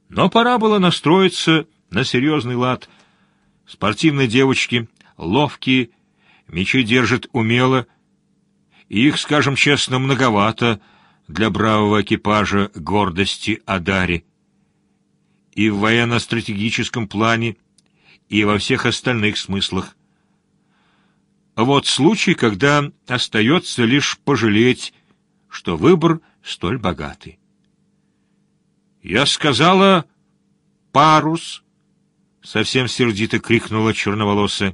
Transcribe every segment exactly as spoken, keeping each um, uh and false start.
Но пора было настроиться на серьезный лад. Спортивные девочки ловкие, мечи держат умело, и их, скажем честно, многовато для бравого экипажа гордости Адари. И в военно-стратегическом плане, и во всех остальных смыслах. Вот случай, когда остается лишь пожалеть, что выбор столь богатый. «Я сказала парус!» — совсем сердито крикнула черноволосая.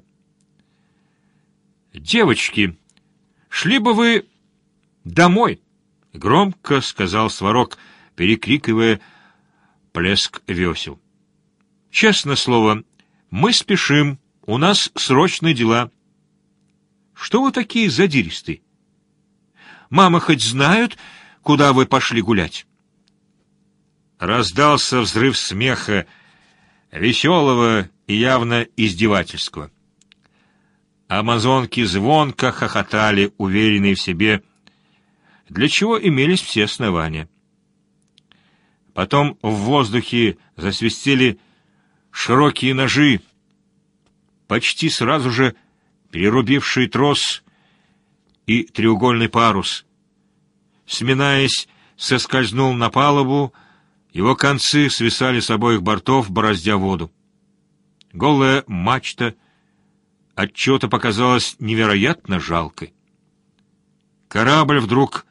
«Девочки, шли бы вы домой!» — громко сказал Сварог, перекрикивая плеск весел. «Честное слово, мы спешим, у нас срочные дела». «Что вы такие задиристые? Мама хоть знают, куда вы пошли гулять?» Раздался взрыв смеха, веселого и явно издевательского. Амазонки звонко хохотали, уверенные в себе, для чего имелись все основания. Потом в воздухе засвистели широкие ножи, почти сразу же перерубивший трос и треугольный парус. Сминаясь, соскользнул на палубу, его концы свисали с обоих бортов, бороздя воду. Голая мачта отчего-то показалась невероятно жалкой. Корабль вдруг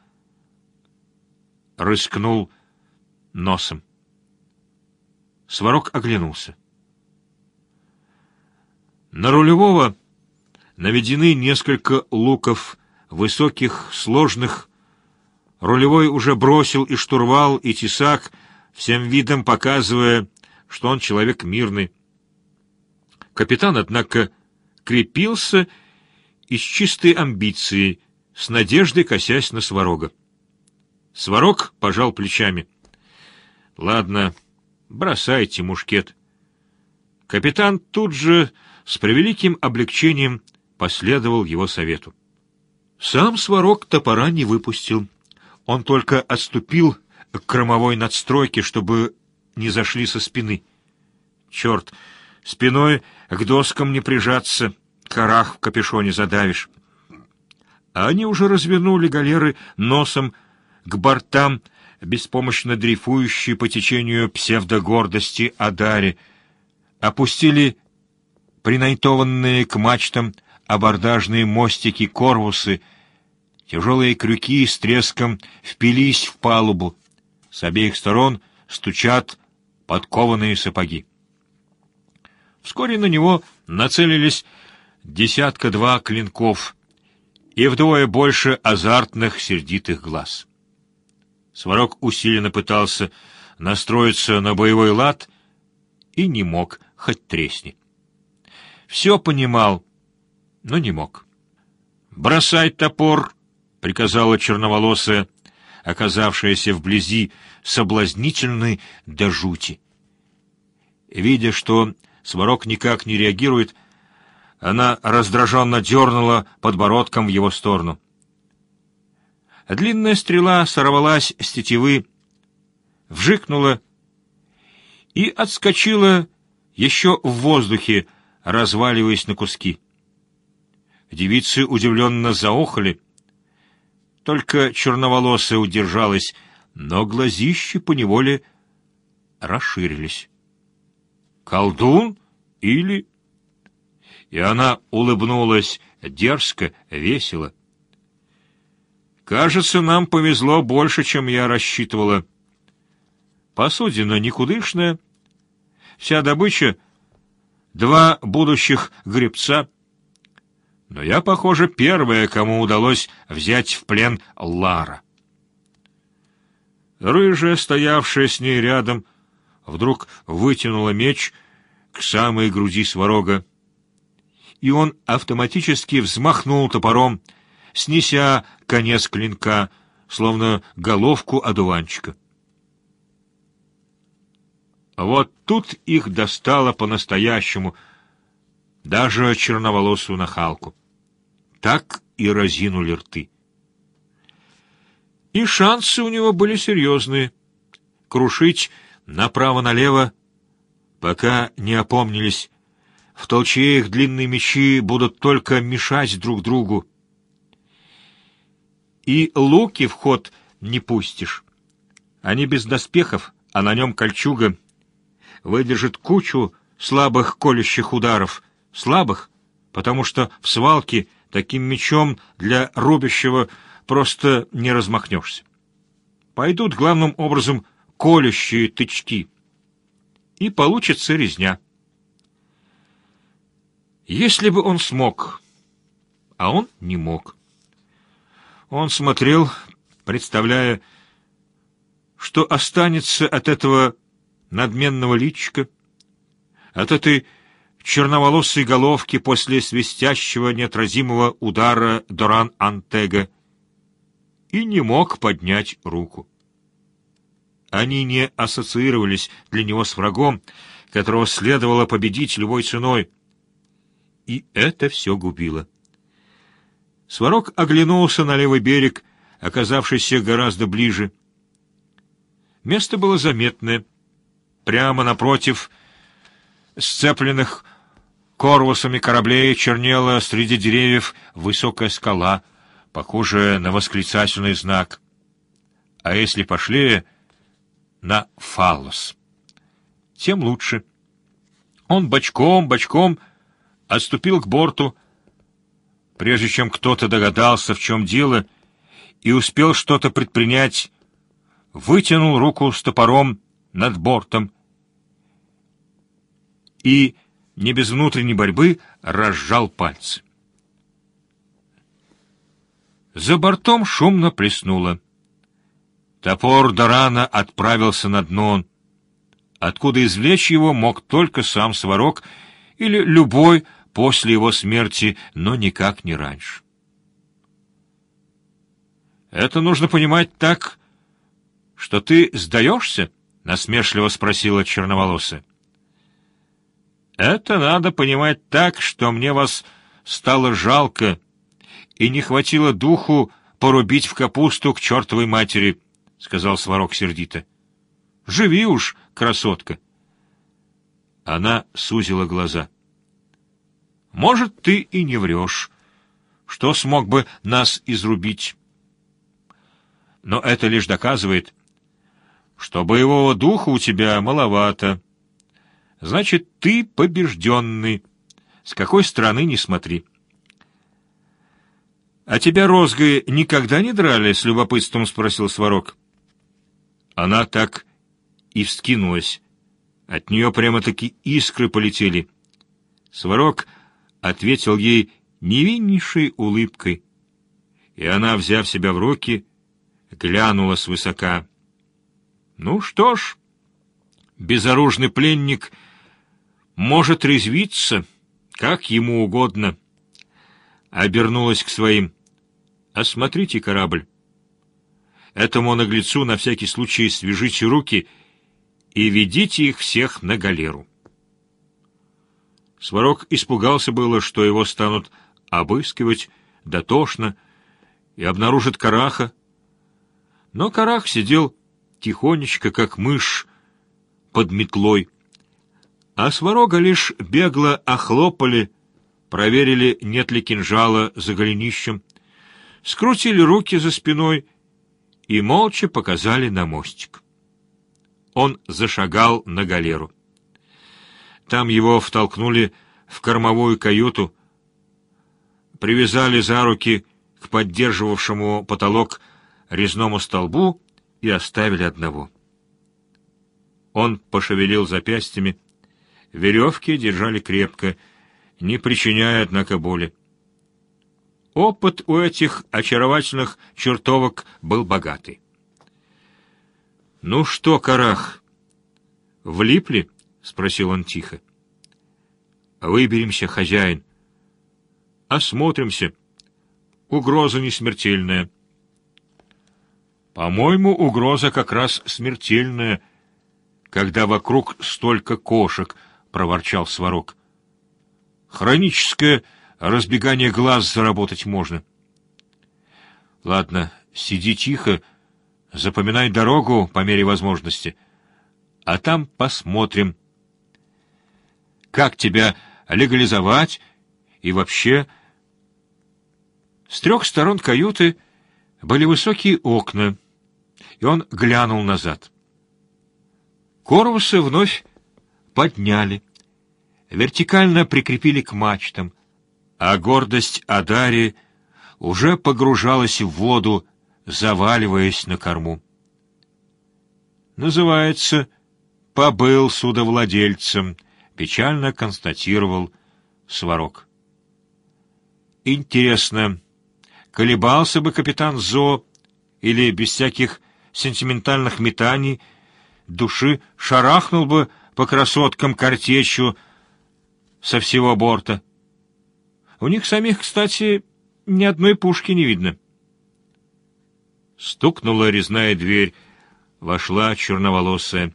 рыскнул носом. Сварог оглянулся. На рулевого наведены несколько луков, высоких, сложных. Рулевой уже бросил и штурвал, и тесак, всем видом показывая, что он человек мирный. Капитан, однако, крепился из чистой амбиции, с надеждой косясь на Сварога. Сварог пожал плечами. «Ладно, бросайте мушкет». Капитан тут же с превеликим облегчением последовал его совету. Сам Сварог топора не выпустил. Он только отступил к кормовой надстройке, чтобы не зашли со спины. Черт, спиной к доскам не прижаться, карах в капюшоне задавишь. А они уже развернули галеры носом к бортам, беспомощно дрейфующие по течению псевдогордости Адари, опустили принайтованные к мачтам абордажные мостики, корпусы, тяжелые крюки с треском впились в палубу, с обеих сторон стучат подкованные сапоги. Вскоре на него нацелились десятка-два клинков и вдвое больше азартных сердитых глаз. Сварог усиленно пытался настроиться на боевой лад и не мог, хоть тресни. Все понимал, но не мог. «Бросай топор!» — приказала черноволосая, оказавшаяся вблизи соблазнительной до жути. Видя, что Сварог никак не реагирует, она раздраженно дернула подбородком в его сторону. Длинная стрела сорвалась с тетивы, вжикнула и отскочила еще в воздухе, разваливаясь на куски. Девицы удивленно заохали. Только черноволосая удержалась, но глазищи поневоле расширились. «Колдун или...» И она улыбнулась дерзко, весело. «Кажется, нам повезло больше, чем я рассчитывала. Посудина никудышная, вся добыча — два будущих гребца. Но я, похоже, первая, кому удалось взять в плен Лара». Рыжая, стоявшая с ней рядом, вдруг вытянула меч к самой груди Сварога, и он автоматически взмахнул топором, снеся конец клинка, словно головку одуванчика. Вот тут их достало по-настоящему, даже черноволосую нахалку. Так и разинули рты. И шансы у него были серьезные — крушить Направо-налево, пока не опомнились, в толчье их длинные мечи будут только мешать друг другу. И луки в ход не пустишь. Они без доспехов, а на нем кольчуга. Выдержит кучу слабых колющих ударов. Слабых, потому что в свалке таким мечом для рубящего просто не размахнешься. Пойдут главным образом колющие тычки. И получится резня. Если бы он смог, а он не мог. Он смотрел, представляя, что останется от этого надменного личика, от этой черноволосой головки после свистящего неотразимого удара Доран-Антега, и не мог поднять руку. Они не ассоциировались для него с врагом, которого следовало победить любой ценой. И это все губило. Сварог оглянулся на левый берег, оказавшийся гораздо ближе. Место было заметное. Прямо напротив сцепленных корвусами кораблей чернела среди деревьев высокая скала, похожая на восклицательный знак. А если пошлее — на фаллос. Тем лучше. Он бочком-бочком отступил к борту, прежде чем кто-то догадался, в чем дело, и успел что-то предпринять, вытянул руку с топором над бортом и, не без внутренней борьбы, разжал пальцы. За бортом шумно плеснуло. Топор Дорана отправился на дно. Откуда извлечь его мог только сам Сварог или любой после его смерти, но никак не раньше. «Это нужно понимать так, что ты сдаешься?» — насмешливо спросила черноволосая. «Это надо понимать так, что мне вас стало жалко и не хватило духу порубить в капусту к чертовой матери», — сказал Сварог сердито. «Живи уж, красотка!» Она сузила глаза. «Может, ты и не врешь, что смог бы нас изрубить. Но это лишь доказывает, что боевого духа у тебя маловато. Значит, ты побежденный, с какой стороны ни смотри». «А тебя розгой никогда не драли?» — с любопытством спросил Сварог. Она так и вскинулась. От нее прямо-таки искры полетели. Сварог ответил ей невиннейшей улыбкой, и она, взяв себя в руки, глянула свысока. «Ну что ж, безоружный пленник может резвиться, как ему угодно». Обернулась к своим. «Осмотрите корабль. Этому наглецу на всякий случай свяжите руки и ведите их всех на галеру». Сварог испугался было, что его станут обыскивать дотошно и обнаружат Караха. Но Карах сидел тихонечко, как мышь под метлой, а Сварога лишь бегло охлопали, проверили, нет ли кинжала за голенищем, скрутили руки за спиной и молча показали на мостик. Он зашагал на галеру. Там его втолкнули в кормовую каюту, привязали за руки к поддерживавшему потолок резному столбу и оставили одного. Он пошевелил запястьями, веревки держали крепко, не причиняя, однако, боли. Опыт у этих очаровательных чертовок был богатый. «Ну что, Карах, влипли?» — спросил он тихо. «Выберемся, хозяин. Осмотримся. Угроза не смертельная». «По-моему, угроза как раз смертельная, когда вокруг столько кошек», — проворчал Сварог. «Хроническое разбегание глаз заработать можно». «Ладно, сиди тихо, запоминай дорогу по мере возможности, А там посмотрим, как тебя легализовать и вообще. С трех сторон каюты были высокие окна, и он глянул назад. Корвусы вновь подняли, вертикально прикрепили к мачтам, а гордость Адари уже погружалась в воду, заваливаясь на корму. Называется, побыл судовладельцем, печально констатировал Сварог. Интересно, колебался бы капитан Зо или без всяких сентиментальных метаний души шарахнул бы по красоткам картечью со всего борта? У них самих, кстати, ни одной пушки не видно. Стукнула резная дверь, вошла черноволосая.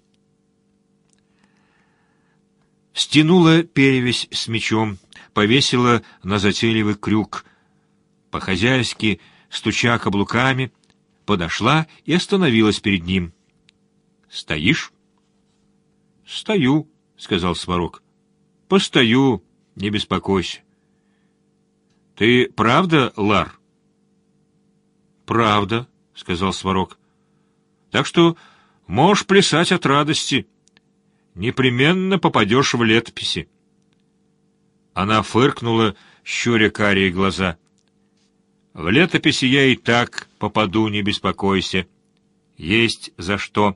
Стянула перевязь с мечом, повесила на затейливый крюк. По-хозяйски, стуча каблуками, подошла и остановилась перед ним. — Стоишь? — Стою, — сказал Сварог. — Постою, не беспокойся. — Ты правда, Лар? — Правда, — сказал Сварог. — Так что можешь плясать от радости. Непременно попадешь в летописи. Она фыркнула, щуря карие глаза. — В летописи я и так попаду, не беспокойся. Есть за что.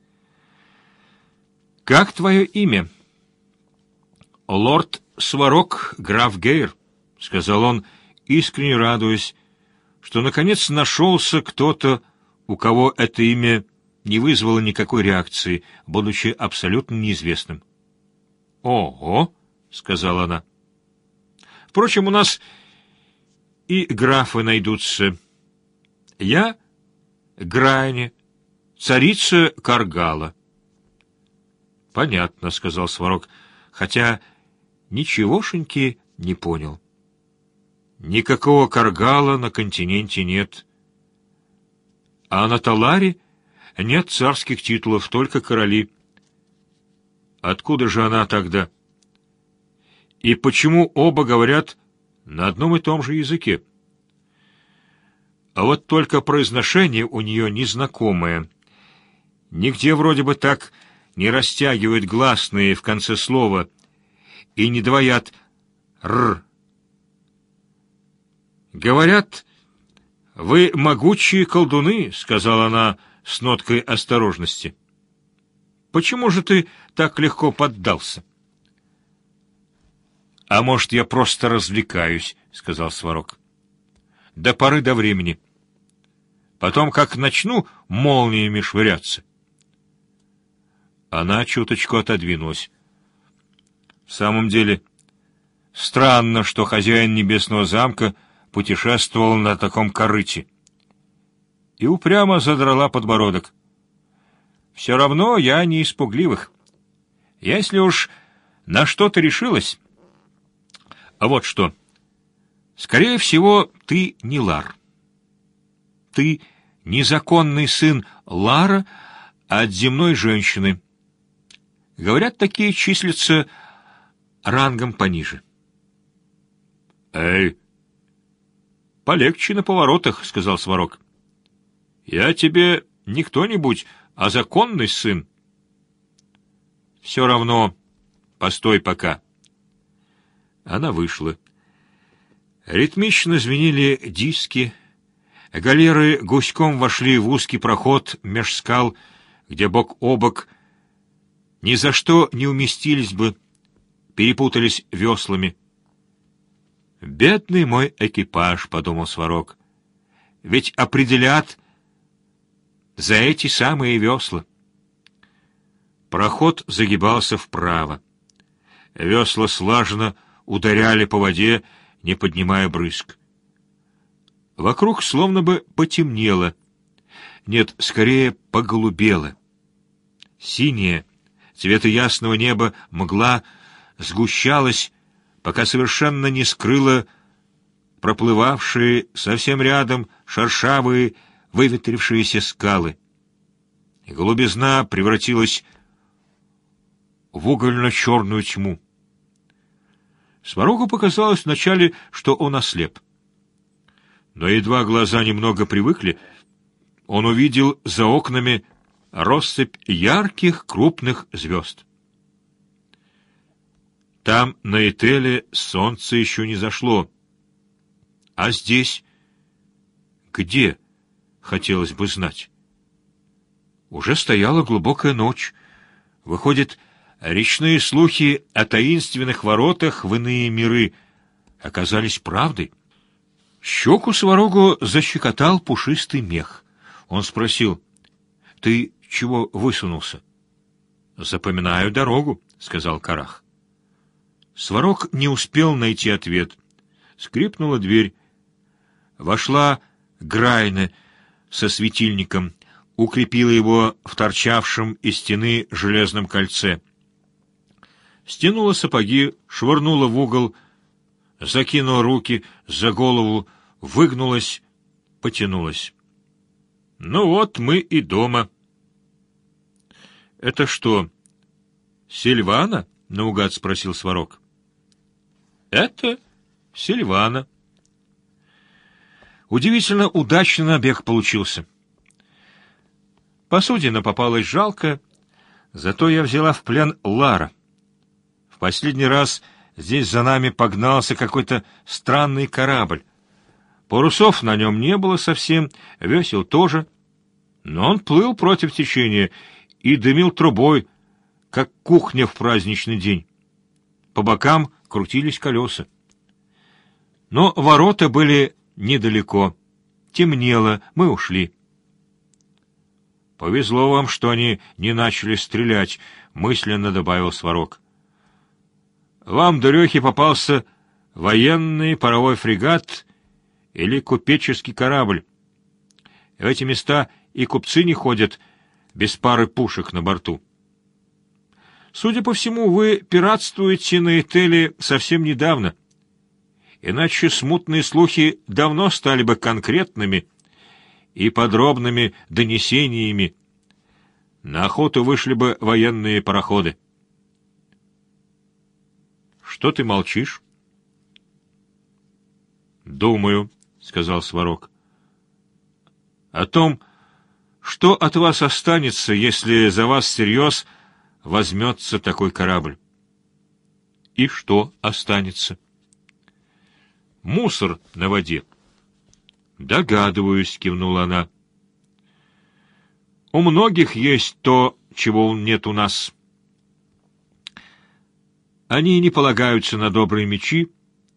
— Как твое имя? — Лорд Сварог, граф Гейр, — сказал он, искренне радуясь, что наконец нашелся кто-то, у кого это имя не вызвало никакой реакции, будучи абсолютно неизвестным. — Ого! — сказала она. — Впрочем, у нас и графы найдутся. Я — Грайне, царица Каргала. — Понятно, — сказал Сварог, хотя ничегошеньки не понял. Никакого Каргала на континенте нет. А на Таларе нет царских титулов, только короли. Откуда же она тогда? И почему оба говорят на одном и том же языке? А вот только произношение у нее незнакомое. Нигде вроде бы так не растягивают гласные в конце слова и не двоят «р». «Говорят, вы могучие колдуны», — сказала она с ноткой осторожности. «Почему же ты так легко поддался?» «А может, я просто развлекаюсь», — сказал Сварог. «До поры до времени. Потом, как начну молниями швыряться». Она чуточку отодвинулась. В самом деле, странно, что хозяин Небесного замка путешествовал на таком корыте. И упрямо задрала подбородок. «Все равно я не из пугливых. Если уж на что-то решилась... А вот что. Скорее всего, ты не Лар. Ты незаконный сын Лара от земной женщины. Говорят, такие числятся рангом пониже». «Эй, полегче на поворотах», — сказал Сварог. «Я тебе не кто-нибудь, а законный сын». «Все равно, постой пока». Она вышла. Ритмично звенели диски. Галеры гуськом вошли в узкий проход меж скал, где бок о бок ни за что не уместились бы, перепутались веслами. «Бедный мой экипаж», — подумал Сварог, — «ведь определят за эти самые весла». Проход загибался вправо. Весла слаженно ударяли по воде, не поднимая брызг. Вокруг словно бы потемнело. Нет, скорее поголубело. Синяя, цвета ясного неба, мгла сгущалась, пока совершенно не скрыла проплывавшие совсем рядом шершавые, выветрившиеся скалы. Голубизна превратилась в угольно-черную тьму. Сварогу показалось вначале, что он ослеп. Но едва глаза немного привыкли, он увидел за окнами россыпь ярких крупных звезд. Там, на Этеле, солнце еще не зашло. А здесь? Где? Хотелось бы знать. Уже стояла глубокая ночь. Выходит, речные слухи о таинственных воротах в иные миры оказались правдой. Щеку Сварогу защекотал пушистый мех. Он спросил: «Ты чего высунулся?» «Запоминаю дорогу», — сказал Карах. Сварог не успел найти ответ. Скрипнула дверь. Вошла Грайне со светильником, укрепила его в торчавшем из стены железном кольце. Стянула сапоги, швырнула в угол, закинула руки за голову, выгнулась, потянулась. «Ну вот мы и дома». «Это что, Сильвана?» — наугад спросил Сварог. «Это Сильвана». Удивительно удачный набег получился. Посудина попалась жалко, зато я взяла в плен Лара. В последний раз здесь за нами погнался какой-то странный корабль. Парусов на нем не было совсем, весел тоже, но он плыл против течения и дымил трубой, как кухня в праздничный день. По бокам крутились колеса. Но ворота были недалеко. Темнело, мы ушли. «Повезло вам, что они не начали стрелять», — мысленно добавил Сварог. «Вам, дурехи, попался военный паровой фрегат или купеческий корабль. В эти места и купцы не ходят без пары пушек на борту. Судя по всему, вы пиратствуете на Этеле совсем недавно, иначе смутные слухи давно стали бы конкретными и подробными донесениями. На охоту вышли бы военные пароходы». «Что ты молчишь?» «Думаю», — сказал Сварог, — «о том, что от вас останется, если за вас всерьез возьмется такой корабль». «И что останется?» «Мусор на воде». «Догадываюсь», — кивнула она. «У многих есть то, чего нет у нас. Они не полагаются на добрые мечи.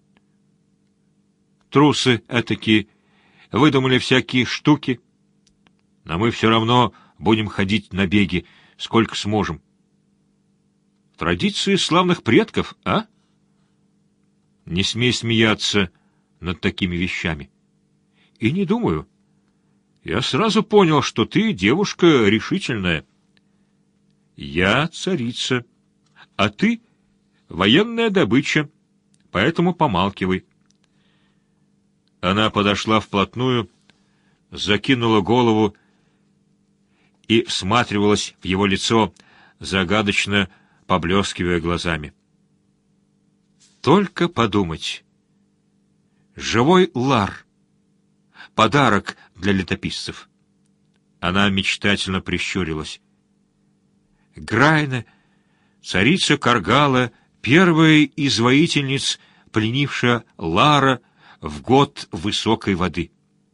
Трусы этаки выдумали всякие штуки, но мы все равно будем ходить на беги, сколько сможем. Традиции славных предков, а? Не смей смеяться над такими вещами. И не думаю. Я сразу понял, что ты девушка решительная. Я царица, а ты военная добыча, поэтому помалкивай». Она подошла вплотную, закинула голову и всматривалась в его лицо, загадочно поблескивая глазами. Только подумать. Живой Лар. Подарок для летописцев. Она мечтательно прищурилась. Грайна, царица Каргала, первая из воительниц, пленившая Лара в год высокой воды.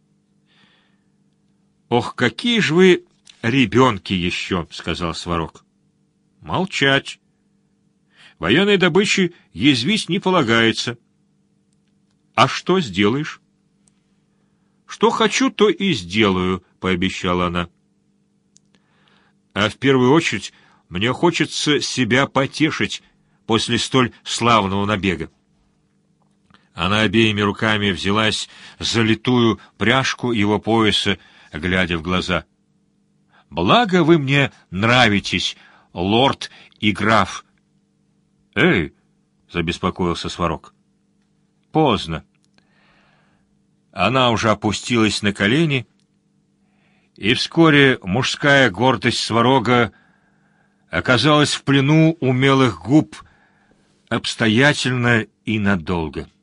«Ох, какие же вы ребенки еще!» — сказал Сварог. «Молчать. Военной добычи язвить не полагается. А что сделаешь?» «Что хочу, то и сделаю», — пообещала она. «А в первую очередь мне хочется себя потешить после столь славного набега». Она обеими руками взялась за литую пряжку его пояса, глядя в глаза. «Благо вы мне нравитесь, лорд и граф». «Эй!» — забеспокоился Сварог. «Поздно». Она уже опустилась на колени, и вскоре мужская гордость Сварога оказалась в плену умелых губ обстоятельно и надолго.